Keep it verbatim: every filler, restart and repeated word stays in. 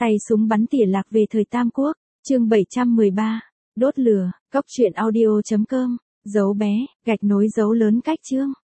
Tay súng bắn tỉa lạc về thời Tam Quốc, chương bảy trăm mười ba, đốt lửa, cốc truyện audio chấm com, dấu bé, gạch nối dấu lớn cách chương.